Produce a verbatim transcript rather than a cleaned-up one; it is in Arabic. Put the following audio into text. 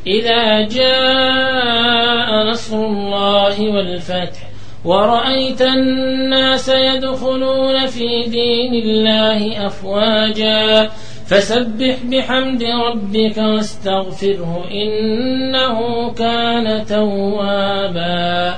إذا جاء نصر الله والفتح ورأيت الناس يدخلون في دين الله أفواجا فسبح بحمد ربك واستغفره إنه كان توابا.